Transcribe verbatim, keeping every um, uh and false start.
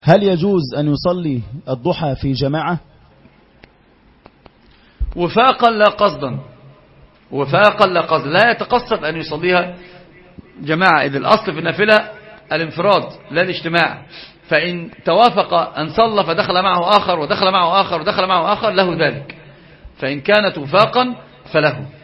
هل يجوز أن يصلي الضحى في جماعة؟ وفاقا لا قصدا، وفاقا لا قصدا، لا يتقصد أن يصليها جماعة، إذ الأصل في النافلة الانفراد لا الاجتماع. فإن توافق أن صلى فدخل معه آخر ودخل معه آخر ودخل معه آخر له ذلك، فإن كانت وفاقا فله.